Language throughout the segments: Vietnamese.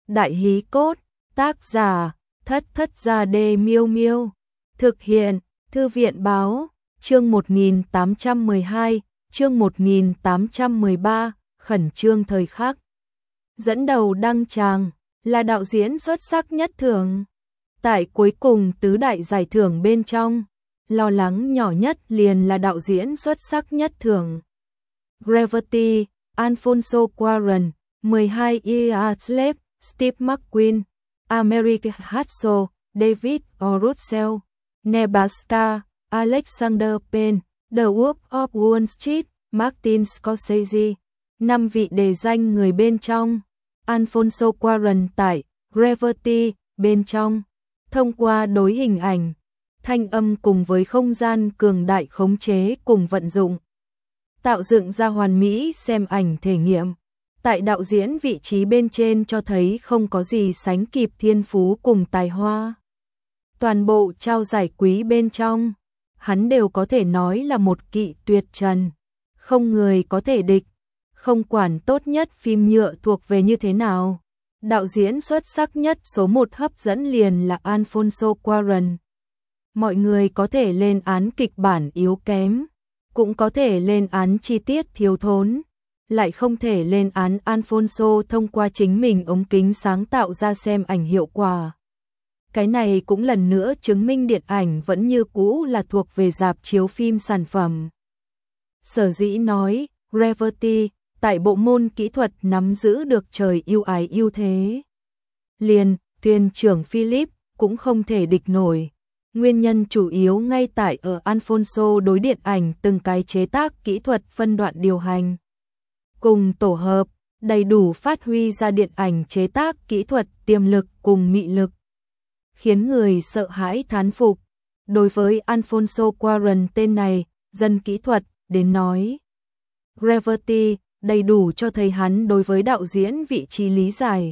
Đại hí cốt, tác giả, Thất Thất Gia Đê Miêu Miêu. Thực hiện, Thư viện báo, chương 1812, chương 1813, khẩn trương thời khắc. Dẫn đầu đăng tràng, là đạo diễn xuất sắc nhất thưởng. Tại cuối cùng tứ đại giải thưởng bên trong, lo lắng nhỏ nhất liền là đạo diễn xuất sắc nhất thưởng. Gravity, Alfonso Cuarón, 12 Years Slave, Steve McQueen, American Hustle, David O. Russell, Nebraska, Alexander Payne, The Wolf of Wall Street, Martin Scorsese. 5 vị đề danh người bên trong. Alfonso Cuarón tại Gravity bên trong, thông qua đối hình ảnh, thanh âm cùng với không gian cường đại khống chế cùng vận dụng, tạo dựng ra hoàn mỹ xem ảnh thể nghiệm. Tại đạo diễn vị trí bên trên cho thấy không có gì sánh kịp thiên phú cùng tài hoa. Toàn bộ trao giải quý bên trong, hắn đều có thể nói là một kỵ tuyệt trần, không người có thể địch. Không quản tốt nhất phim nhựa thuộc về như thế nào, đạo diễn xuất sắc nhất số 1 hấp dẫn liền là Alfonso Cuarón. Mọi người có thể lên án kịch bản yếu kém, cũng có thể lên án chi tiết thiếu thốn, lại không thể lên án Alfonso thông qua chính mình ống kính sáng tạo ra xem ảnh hiệu quả. Cái này cũng lần nữa chứng minh điện ảnh vẫn như cũ là thuộc về rạp chiếu phim sản phẩm. Sở dĩ nói, Gravity, tại bộ môn kỹ thuật nắm giữ được trời ưu ái ưu thế. Liền, thuyền trưởng Philip cũng không thể địch nổi. Nguyên nhân chủ yếu ngay tại ở Alfonso đối điện ảnh từng cái chế tác kỹ thuật phân đoạn điều hành. Cùng tổ hợp, đầy đủ phát huy ra điện ảnh chế tác kỹ thuật tiềm lực cùng mị lực. Khiến người sợ hãi thán phục. Đối với Alfonso Cuarón tên này, dân kỹ thuật, đến nói. Gravity, đầy đủ cho thấy hắn đối với đạo diễn vị trí lý giải.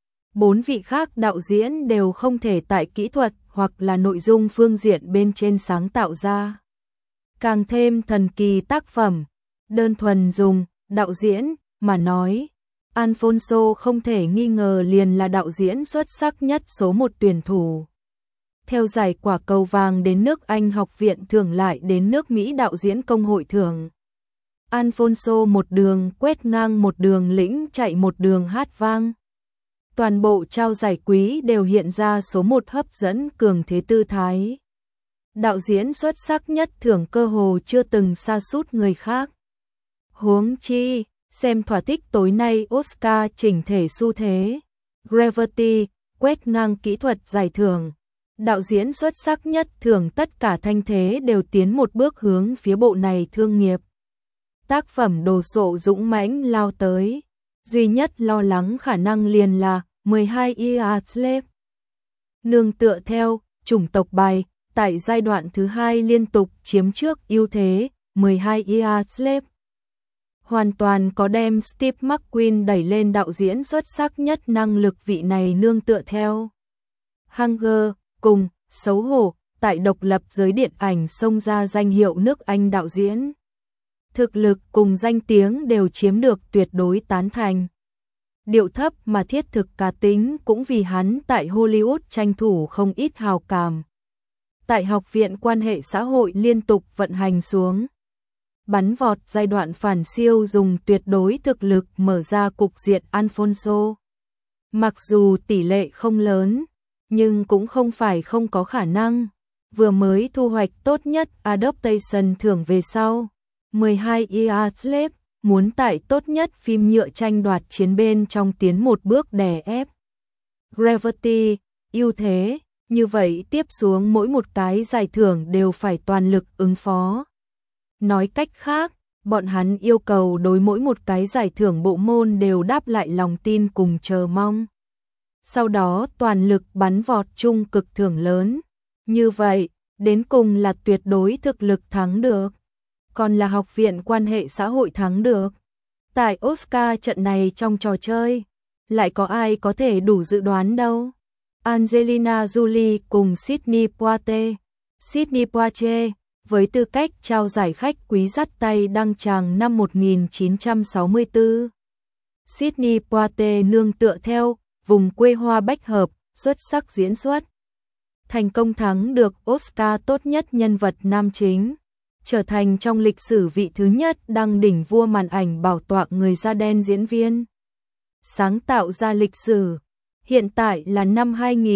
4 vị khác đạo diễn đều không thể tại kỹ thuật hoặc là nội dung phương diện bên trên sáng tạo ra càng thêm thần kỳ tác phẩm. Đơn thuần dùng đạo diễn mà nói, Alfonso không thể nghi ngờ liền là đạo diễn xuất sắc nhất số 1 tuyển thủ. Theo giải quả cầu vàng đến nước Anh học viện thưởng lại đến nước Mỹ đạo diễn công hội thưởng. Alfonso một đường quét ngang, một đường lĩnh chạy, một đường hát vang. Toàn bộ trao giải quý đều hiện ra số 1 hấp dẫn cường thế tư thái. Đạo diễn xuất sắc nhất thưởng cơ hồ chưa từng sa sút người khác. Huống chi, xem thỏa thích tối nay Oscar chỉnh thể xu thế. Gravity, quét ngang kỹ thuật giải thưởng. Đạo diễn xuất sắc nhất thưởng tất cả thanh thế đều tiến một bước hướng phía bộ này thương nghiệp. Tác phẩm đồ sộ dũng mãnh lao tới. Duy nhất lo lắng khả năng liền là 12 Years Slave. Nương tựa theo chủng tộc bài, tại giai đoạn thứ 2 liên tục chiếm trước ưu thế, 12 Years Slave hoàn toàn có đem Steve McQueen đẩy lên đạo diễn xuất sắc nhất năng lực vị này nương tựa theo. Hunger, cùng, xấu hổ, tại độc lập giới điện ảnh xông ra danh hiệu nước Anh đạo diễn. Thực lực cùng danh tiếng đều chiếm được tuyệt đối tán thành. Điệu thấp mà thiết thực cá tính cũng vì hắn tại Hollywood tranh thủ không ít hào cảm. Tại học viện quan hệ xã hội liên tục vận hành xuống. Bắn vọt giai đoạn phản siêu dùng tuyệt đối thực lực mở ra cục diện Alfonso. Mặc dù tỷ lệ không lớn, nhưng cũng không phải không có khả năng. Vừa mới thu hoạch tốt nhất Adaptation thưởng về sau. 12 Years Slave muốn tại tốt nhất phim nhựa tranh đoạt chiến bên trong tiến một bước đè ép. Gravity, ưu thế, như vậy tiếp xuống mỗi một cái giải thưởng đều phải toàn lực ứng phó. Nói cách khác, bọn hắn yêu cầu đối mỗi một cái giải thưởng bộ môn đều đáp lại lòng tin cùng chờ mong. Sau đó toàn lực bắn vọt chung cực thưởng lớn. Như vậy, đến cùng là tuyệt đối thực lực thắng được. Còn là học viện quan hệ xã hội thắng được. Tại Oscar trận này trong trò chơi, lại có ai có thể đủ dự đoán đâu. Angelina Jolie cùng Sidney Poitier. Sidney Poitier, với tư cách trao giải khách quý dắt tay đăng tràng năm 1964. Sidney Poitier nương tựa theo vùng quê hoa bách hợp, xuất sắc diễn xuất. Thành công thắng được Oscar tốt nhất nhân vật nam chính, trở thành trong lịch sử vị thứ nhất đăng đỉnh vua màn ảnh bảo tọa người da đen diễn viên. Sáng tạo ra lịch sử. Hiện tại là năm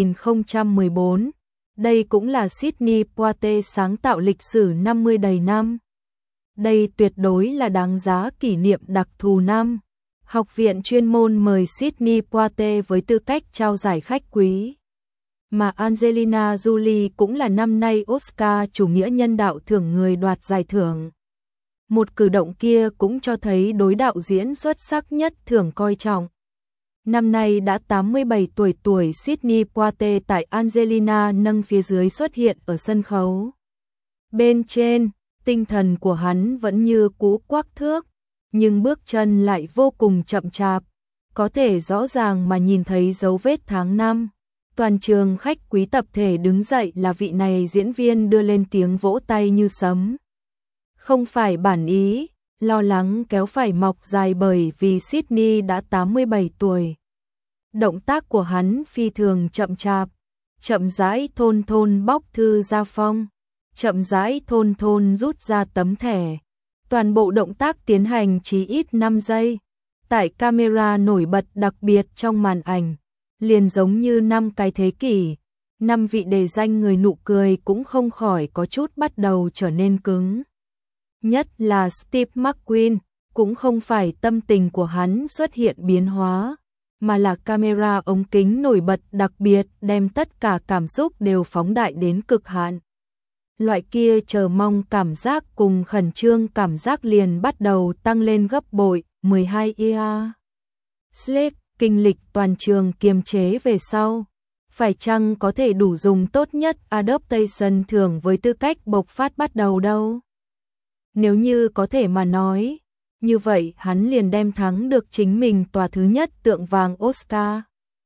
2014. Đây cũng là Sidney Poitier sáng tạo lịch sử 50 đầy năm. Đây tuyệt đối là đáng giá kỷ niệm đặc thù năm. Học viện chuyên môn mời Sidney Poitier với tư cách trao giải khách quý. Mà Angelina Jolie cũng là năm nay Oscar chủ nghĩa nhân đạo thưởng người đoạt giải thưởng. Một cử động kia cũng cho thấy đối đạo diễn xuất sắc nhất thưởng coi trọng. Năm nay đã 87 tuổi Sidney Poitier tại Angelina nâng phía dưới xuất hiện ở sân khấu. Bên trên, tinh thần của hắn vẫn như cũ quắc thước, nhưng bước chân lại vô cùng chậm chạp, có thể rõ ràng mà nhìn thấy dấu vết tháng năm. Toàn trường khách quý tập thể đứng dậy là vị này diễn viên đưa lên tiếng vỗ tay như sấm. Không phải bản ý, lo lắng kéo phải mọc dài bởi vì Sidney đã 87 tuổi. Động tác của hắn phi thường chậm chạp, chậm rãi thôn bóc thư ra phong, chậm rãi thôn rút ra tấm thẻ. Toàn bộ động tác tiến hành chỉ ít 5 giây. Tại camera nổi bật đặc biệt trong màn ảnh, liền giống như 5 cái thế kỷ, 5 vị đề danh người nụ cười cũng không khỏi có chút bắt đầu trở nên cứng. Nhất là Steve McQueen, cũng không phải tâm tình của hắn xuất hiện biến hóa, mà là camera ống kính nổi bật đặc biệt đem tất cả cảm xúc đều phóng đại đến cực hạn. Loại kia chờ mong cảm giác cùng khẩn trương cảm giác liền bắt đầu tăng lên gấp bội. 12 year Sleep, kinh lịch toàn trường kiềm chế về sau. Phải chăng có thể đủ dùng tốt nhất adaptation thưởng với tư cách bộc phát bắt đầu đâu? Nếu như có thể mà nói, như vậy hắn liền đem thắng được chính mình tòa thứ nhất tượng vàng Oscar.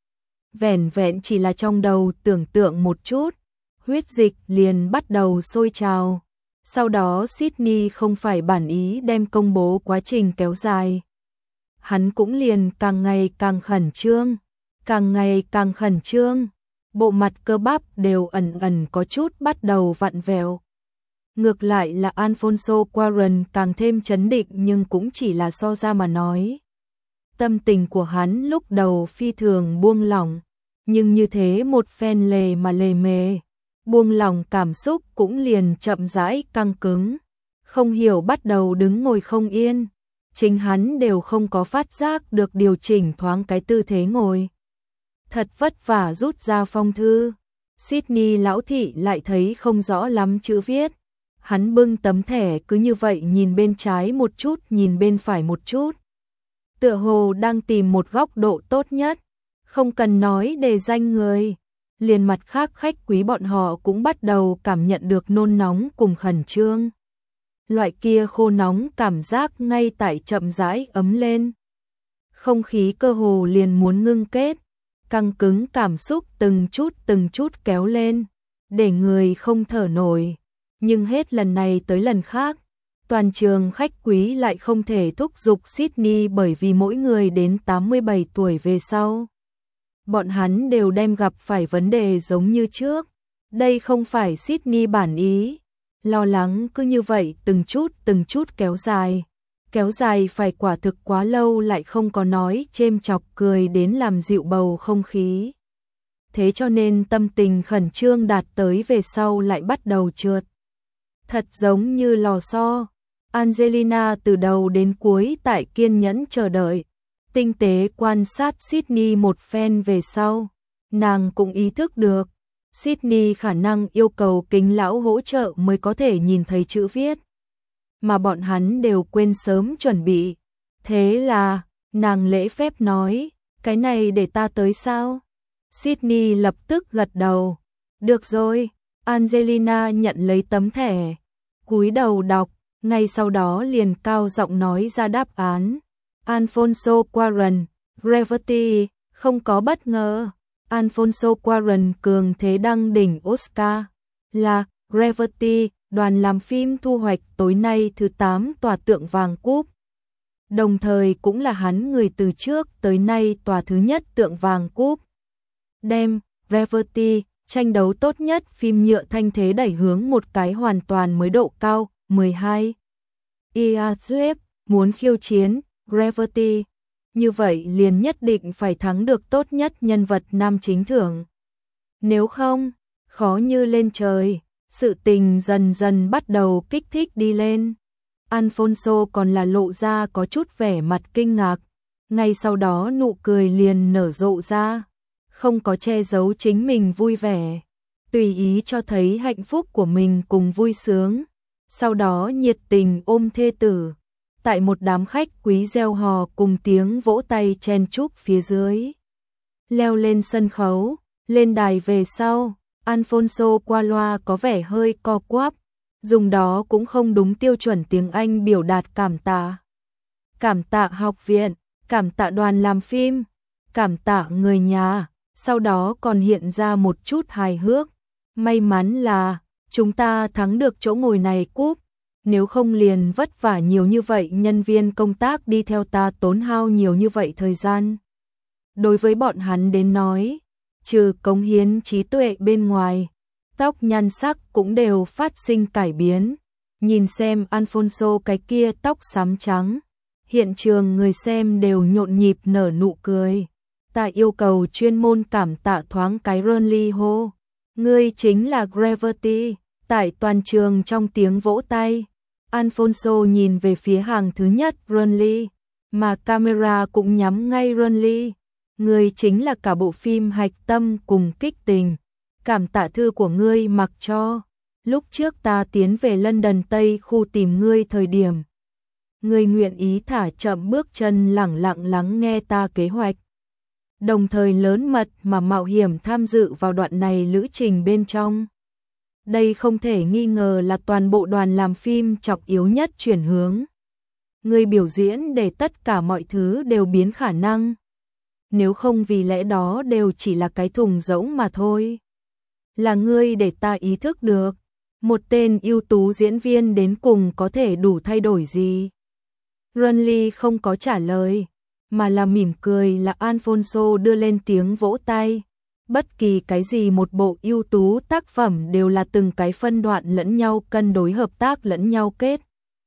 Vẻn vẹn chỉ là trong đầu tưởng tượng một chút, huyết dịch liền bắt đầu sôi trào. Sau đó Sidney không phải bản ý đem công bố quá trình kéo dài. Hắn cũng liền càng ngày càng khẩn trương, càng ngày càng khẩn trương. Bộ mặt cơ bắp đều ẩn có chút bắt đầu vặn vẹo. Ngược lại là Alfonso Cuarón càng thêm trấn định nhưng cũng chỉ là so ra mà nói. Tâm tình của hắn lúc đầu phi thường buông lỏng, nhưng như thế một phen lề mà lề mề, buông lỏng cảm xúc cũng liền chậm rãi căng cứng, không hiểu bắt đầu đứng ngồi không yên. Chính hắn đều không có phát giác được điều chỉnh thoáng cái tư thế ngồi. Thật vất vả rút ra phong thư, Sidney lão thị lại thấy không rõ lắm chữ viết. Hắn bưng tấm thẻ cứ như vậy nhìn bên trái một chút, nhìn bên phải một chút. Tựa hồ đang tìm một góc độ tốt nhất, không cần nói đề danh người. Liền mặt khác khách quý bọn họ cũng bắt đầu cảm nhận được nôn nóng cùng khẩn trương. Loại kia khô nóng cảm giác ngay tại chậm rãi ấm lên. Không khí cơ hồ liền muốn ngưng kết, căng cứng cảm xúc từng chút kéo lên, để người không thở nổi. Nhưng hết lần này tới lần khác, toàn trường khách quý lại không thể thúc giục Sidney bởi vì mỗi người đến 87 tuổi về sau. Bọn hắn đều đem gặp phải vấn đề giống như trước. Đây không phải Sidney bản ý. Lo lắng cứ như vậy từng chút kéo dài phải quả thực quá lâu lại không có nói chêm chọc cười đến làm dịu bầu không khí. Thế cho nên tâm tình khẩn trương đạt tới về sau lại bắt đầu trượt. Thật giống như lò xo. Angelina từ đầu đến cuối tại kiên nhẫn chờ đợi, tinh tế quan sát Sidney một phen về sau, nàng cũng ý thức được Sidney khả năng yêu cầu kính lão hỗ trợ mới có thể nhìn thấy chữ viết, mà bọn hắn đều quên sớm chuẩn bị. Thế là, nàng lễ phép nói, cái này để ta tới sao? Sidney lập tức gật đầu. Được rồi. Angelina nhận lấy tấm thẻ, cúi đầu đọc, ngay sau đó liền cao giọng nói ra đáp án. Alfonso Cuarón, Gravity, không có bất ngờ. Alfonso Cuarón cường thế đăng đỉnh Oscar là Gravity, đoàn làm phim thu hoạch tối nay thứ 8 tòa tượng vàng cúp. đồng thời cũng là hắn người từ trước tới nay tòa thứ nhất tượng vàng cúp. Đem Gravity, tranh đấu tốt nhất phim nhựa thanh thế đẩy hướng một cái hoàn toàn mới độ cao. 12. Ia Swift muốn khiêu chiến Gravity, như vậy liền nhất định phải thắng được tốt nhất nhân vật nam chính thưởng. Nếu không, khó như lên trời. Sự tình dần dần bắt đầu kích thích đi lên. Alfonso còn là lộ ra có chút vẻ mặt kinh ngạc, ngay sau đó nụ cười liền nở rộ ra, không có che giấu chính mình vui vẻ, tùy ý cho thấy hạnh phúc của mình cùng vui sướng, sau đó nhiệt tình ôm thê tử, tại một đám khách quý reo hò cùng tiếng vỗ tay chen chúc phía dưới. Leo lên sân khấu, lên đài về sau, Alfonso qua loa có vẻ hơi co quắp, dùng đó cũng không đúng tiêu chuẩn tiếng Anh biểu đạt cảm tạ. Cảm tạ học viện, cảm tạ đoàn làm phim, cảm tạ người nhà, sau đó còn hiện ra một chút hài hước. May mắn là chúng ta thắng được chỗ ngồi này cúp, nếu không liền vất vả nhiều như vậy nhân viên công tác đi theo ta tốn hao nhiều như vậy thời gian. Đối với bọn hắn đến nói, trừ cống hiến trí tuệ bên ngoài, tóc nhan sắc cũng đều phát sinh cải biến. Nhìn xem Alfonso cái kia tóc xám trắng, hiện trường người xem đều nhộn nhịp nở nụ cười. Ta yêu cầu chuyên môn cảm tạ thoáng cái Ronly hô. Ngươi chính là Gravity, tại toàn trường trong tiếng vỗ tay. Alfonso nhìn về phía hàng thứ nhất Ronly, mà camera cũng nhắm ngay Ronly. Ngươi chính là cả bộ phim hạch tâm cùng kích tình. Cảm tạ thư của ngươi mặc cho. Lúc trước ta tiến về London Tây khu tìm ngươi thời điểm. Ngươi nguyện ý thả chậm bước chân lẳng lặng lắng nghe ta kế hoạch. Đồng thời lớn mật mà mạo hiểm tham dự vào đoạn này lữ trình bên trong. Đây không thể nghi ngờ là toàn bộ đoàn làm phim trọng yếu nhất chuyển hướng. Ngươi biểu diễn để tất cả mọi thứ đều biến khả năng. Nếu không vì lẽ đó đều chỉ là cái thùng rỗng mà thôi. Là ngươi để ta ý thức được, một tên ưu tú diễn viên đến cùng có thể đủ thay đổi gì. Ronly không có trả lời, mà là mỉm cười là Alfonso đưa lên tiếng vỗ tay. Bất kỳ cái gì một bộ ưu tú tác phẩm đều là từng cái phân đoạn lẫn nhau cân đối hợp tác lẫn nhau kết.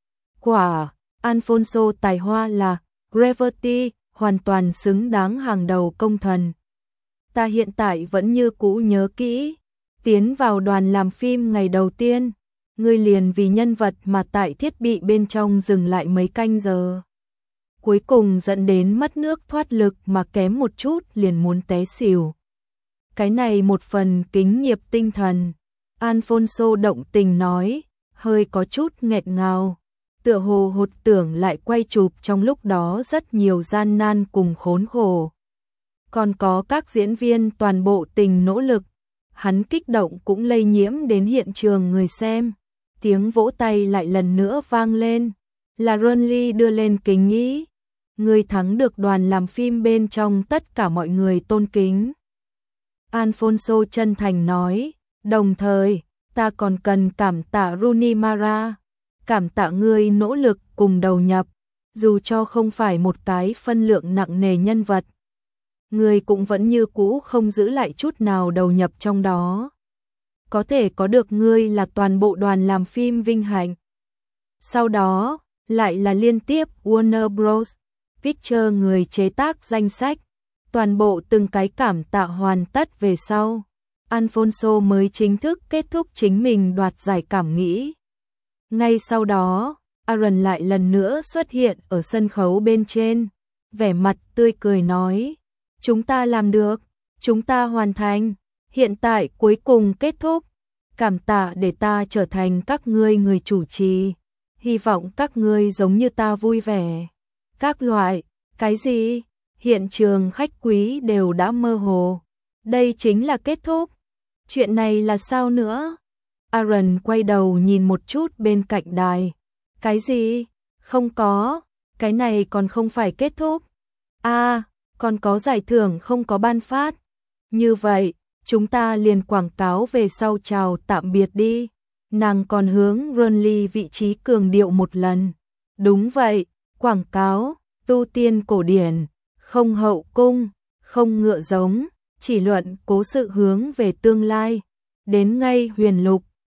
Quả, Alfonso tài hoa là Gravity, hoàn toàn xứng đáng hàng đầu công thần. Ta hiện tại vẫn như cũ nhớ kỹ, tiến vào đoàn làm phim ngày đầu tiên, ngươi liền vì nhân vật mà tại thiết bị bên trong dừng lại mấy canh giờ. Cuối cùng dẫn đến mất nước thoát lực mà kém một chút liền muốn té xỉu. Cái này một phần kính nghiệp tinh thần, Alfonso động tình nói, hơi có chút nghẹt ngào, tựa hồ hụt tưởng lại quay chụp trong lúc đó rất nhiều gian nan cùng khốn khổ. Còn có các diễn viên toàn bộ tình nỗ lực, hắn kích động cũng lây nhiễm đến hiện trường người xem. Tiếng vỗ tay lại lần nữa vang lên, là Ronly đưa lên kính ý. Người thắng được đoàn làm phim bên trong tất cả mọi người tôn kính. Alfonso chân thành nói, đồng thời, ta còn cần cảm tạ Rooney Mara, cảm tạ ngươi nỗ lực cùng đầu nhập, dù cho không phải một cái phân lượng nặng nề nhân vật. Ngươi cũng vẫn như cũ không giữ lại chút nào đầu nhập trong đó. Có thể có được ngươi là toàn bộ đoàn làm phim vinh hạnh. Sau đó, lại là liên tiếp Warner Bros. Pictures người chế tác danh sách, toàn bộ từng cái cảm tạ hoàn tất về sau. Alfonso mới chính thức kết thúc chính mình đoạt giải cảm nghĩ. Ngay sau đó, Aaron lại lần nữa xuất hiện ở sân khấu bên trên, vẻ mặt tươi cười nói, chúng ta làm được, chúng ta hoàn thành, hiện tại cuối cùng kết thúc, cảm tạ để ta trở thành các ngươi người chủ trì, hy vọng các ngươi giống như ta vui vẻ. Các loại, cái gì? Hiện trường khách quý đều đã mơ hồ. Đây chính là kết thúc. Chuyện này là sao nữa? Aaron quay đầu nhìn một chút bên cạnh đài. Cái gì? Không có. Cái này còn không phải kết thúc. À, còn có giải thưởng không có ban phát. Như vậy, chúng ta liền quảng cáo về sau chào tạm biệt đi. Nàng còn hướng Ronly vị trí cường điệu một lần. Đúng vậy. Quảng cáo, tu tiên cổ điển, không hậu cung, không ngựa giống, chỉ luận cố sự hướng về tương lai. Đến ngay Huyền Lục,